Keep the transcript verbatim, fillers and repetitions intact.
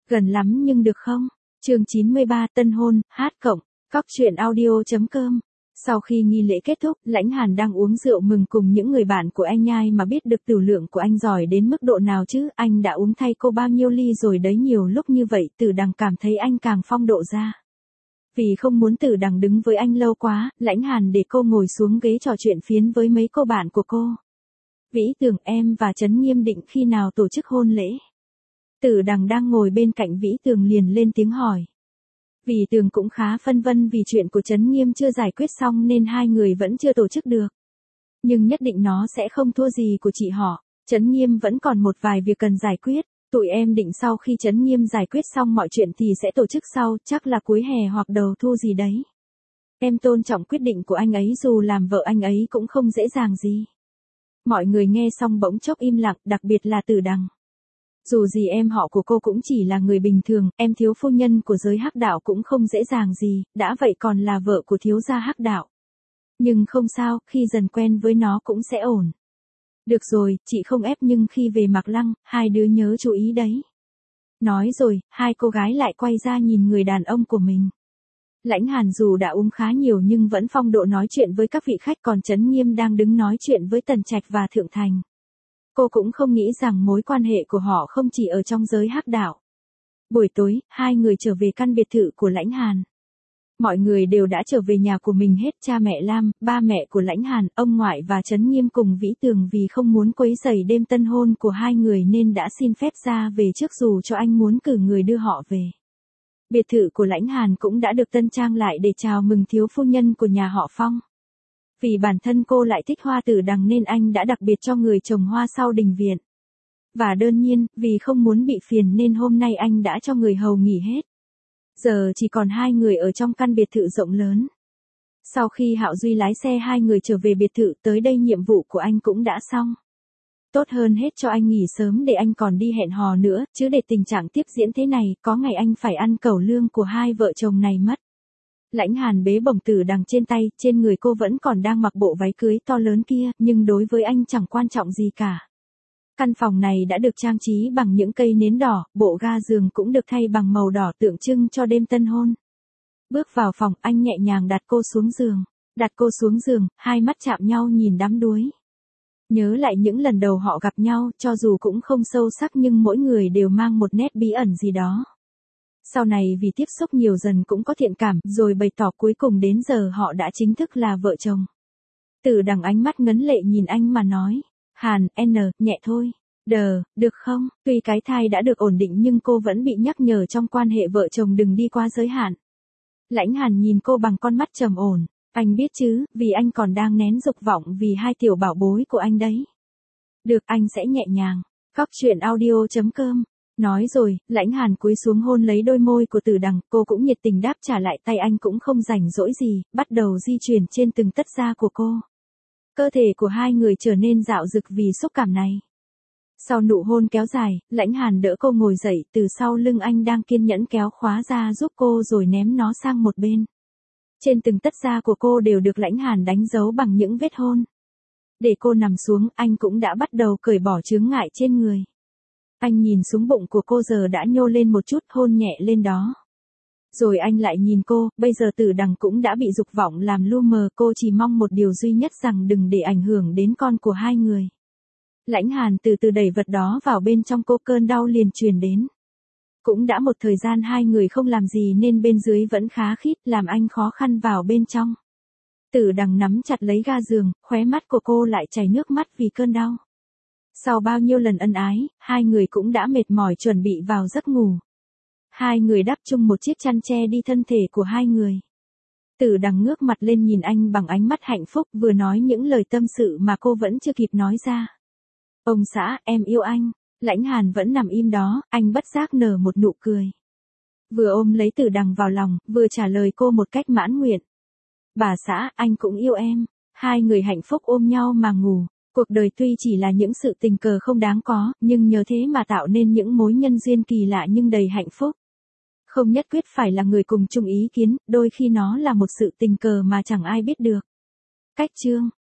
Gần lắm nhưng được không? Chương chín mươi ba Tân hôn, hát cộng, cóc truyện audio.com. Sau khi nghi lễ kết thúc, Lãnh Hàn đang uống rượu mừng cùng những người bạn của anh nhai mà biết được tửu lượng của anh giỏi đến mức độ nào chứ, anh đã uống thay cô bao nhiêu ly rồi đấy. Nhiều lúc như vậy Tử Đằng cảm thấy anh càng phong độ ra. Vì không muốn Tử Đằng đứng với anh lâu quá, Lãnh Hàn để cô ngồi xuống ghế trò chuyện phiến với mấy cô bạn của cô. Vĩ Tường, em và Trấn Nghiêm định khi nào tổ chức hôn lễ? Tử Đằng đang ngồi bên cạnh Vĩ Tường liền lên tiếng hỏi. Vĩ Tường cũng khá phân vân vì chuyện của Trấn Nghiêm chưa giải quyết xong nên hai người vẫn chưa tổ chức được. Nhưng nhất định nó sẽ không thua gì của chị họ, Trấn Nghiêm vẫn còn một vài việc cần giải quyết. Tụi em định sau khi Trấn Nghiêm giải quyết xong mọi chuyện thì sẽ tổ chức sau, chắc là cuối hè hoặc đầu thu gì đấy. Em tôn trọng quyết định của anh ấy, dù làm vợ anh ấy cũng không dễ dàng gì. Mọi người nghe xong bỗng chốc im lặng, đặc biệt là Tử Đằng. Dù gì em họ của cô cũng chỉ là người bình thường, em thiếu phu nhân của giới hắc đạo cũng không dễ dàng gì, đã vậy còn là vợ của thiếu gia hắc đạo. Nhưng không sao, khi dần quen với nó cũng sẽ ổn. Được rồi, chị không ép, nhưng khi về Mạc Lăng, hai đứa nhớ chú ý đấy. Nói rồi, hai cô gái lại quay ra nhìn người đàn ông của mình. Lãnh Hàn dù đã uống khá nhiều nhưng vẫn phong độ nói chuyện với các vị khách, còn Trấn Nghiêm đang đứng nói chuyện với Tần Trạch và Thượng Thành. Cô cũng không nghĩ rằng mối quan hệ của họ không chỉ ở trong giới hắc đạo. Buổi tối, hai người trở về căn biệt thự của Lãnh Hàn. Mọi người đều đã trở về nhà của mình hết, cha mẹ Lam, ba mẹ của Lãnh Hàn, ông ngoại và Trấn Nghiêm cùng Vĩ Tường vì không muốn quấy rầy đêm tân hôn của hai người nên đã xin phép ra về trước dù cho anh muốn cử người đưa họ về. Biệt thự của Lãnh Hàn cũng đã được tân trang lại để chào mừng thiếu phu nhân của nhà họ Phong. Vì bản thân cô lại thích hoa Tử Đằng nên anh đã đặc biệt cho người trồng hoa sau đình viện. Và đơn nhiên, vì không muốn bị phiền nên hôm nay anh đã cho người hầu nghỉ hết. Giờ chỉ còn hai người ở trong căn biệt thự rộng lớn. Sau khi Hạo Duy lái xe hai người trở về biệt thự, tới đây nhiệm vụ của anh cũng đã xong. Tốt hơn hết cho anh nghỉ sớm để anh còn đi hẹn hò nữa, chứ để tình trạng tiếp diễn thế này, có ngày anh phải ăn cẩu lương của hai vợ chồng này mất. Lãnh Hàn bế bổng Tử Đằng trên tay, trên người cô vẫn còn đang mặc bộ váy cưới to lớn kia, nhưng đối với anh chẳng quan trọng gì cả. Căn phòng này đã được trang trí bằng những cây nến đỏ, bộ ga giường cũng được thay bằng màu đỏ tượng trưng cho đêm tân hôn. Bước vào phòng, anh nhẹ nhàng đặt cô xuống giường. Đặt cô xuống giường, hai mắt chạm nhau nhìn đắm đuối. Nhớ lại những lần đầu họ gặp nhau, cho dù cũng không sâu sắc nhưng mỗi người đều mang một nét bí ẩn gì đó. Sau này vì tiếp xúc nhiều dần cũng có thiện cảm, rồi bày tỏ cuối cùng đến giờ họ đã chính thức là vợ chồng. Tử Đằng ánh mắt ngấn lệ nhìn anh mà nói. Hàn, N, nhẹ thôi. Đờ, được không? Tuy cái thai đã được ổn định nhưng cô vẫn bị nhắc nhở trong quan hệ vợ chồng đừng đi quá giới hạn. Lãnh Hàn nhìn cô bằng con mắt trầm ổn. Anh biết chứ, vì anh còn đang nén dục vọng vì hai tiểu bảo bối của anh đấy. Được, anh sẽ nhẹ nhàng. Cóc truyện audio.com. Nói rồi, Lãnh Hàn cúi xuống hôn lấy đôi môi của Tử Đằng, cô cũng nhiệt tình đáp trả lại, tay anh cũng không rảnh rỗi gì, bắt đầu di chuyển trên từng tấc da của cô. Cơ thể của hai người trở nên dạo dực vì xúc cảm này. Sau nụ hôn kéo dài, Lãnh Hàn đỡ cô ngồi dậy, từ sau lưng anh đang kiên nhẫn kéo khóa ra giúp cô rồi ném nó sang một bên. Trên từng tấc da của cô đều được Lãnh Hàn đánh dấu bằng những vết hôn. Để cô nằm xuống, anh cũng đã bắt đầu cởi bỏ chướng ngại trên người. Anh nhìn xuống bụng của cô giờ đã nhô lên một chút, hôn nhẹ lên đó. Rồi anh lại nhìn cô, bây giờ Tử Đằng cũng đã bị dục vọng làm lu mờ, cô chỉ mong một điều duy nhất rằng đừng để ảnh hưởng đến con của hai người. Lãnh Hàn từ từ đẩy vật đó vào bên trong cô, cơn đau liền truyền đến. Cũng đã một thời gian hai người không làm gì nên bên dưới vẫn khá khít, làm anh khó khăn vào bên trong. Tử Đằng nắm chặt lấy ga giường, khóe mắt của cô lại chảy nước mắt vì cơn đau. Sau bao nhiêu lần ân ái, hai người cũng đã mệt mỏi chuẩn bị vào giấc ngủ. Hai người đắp chung một chiếc chăn che đi thân thể của hai người. Tử Đằng ngước mặt lên nhìn anh bằng ánh mắt hạnh phúc, vừa nói những lời tâm sự mà cô vẫn chưa kịp nói ra. Ông xã, em yêu anh. Lãnh Hàn vẫn nằm im đó, anh bất giác nở một nụ cười. Vừa ôm lấy Tử Đằng vào lòng, vừa trả lời cô một cách mãn nguyện. Bà xã, anh cũng yêu em. Hai người hạnh phúc ôm nhau mà ngủ. Cuộc đời tuy chỉ là những sự tình cờ không đáng có, nhưng nhờ thế mà tạo nên những mối nhân duyên kỳ lạ nhưng đầy hạnh phúc. Không nhất quyết phải là người cùng chung ý kiến, đôi khi nó là một sự tình cờ mà chẳng ai biết được. Cách chương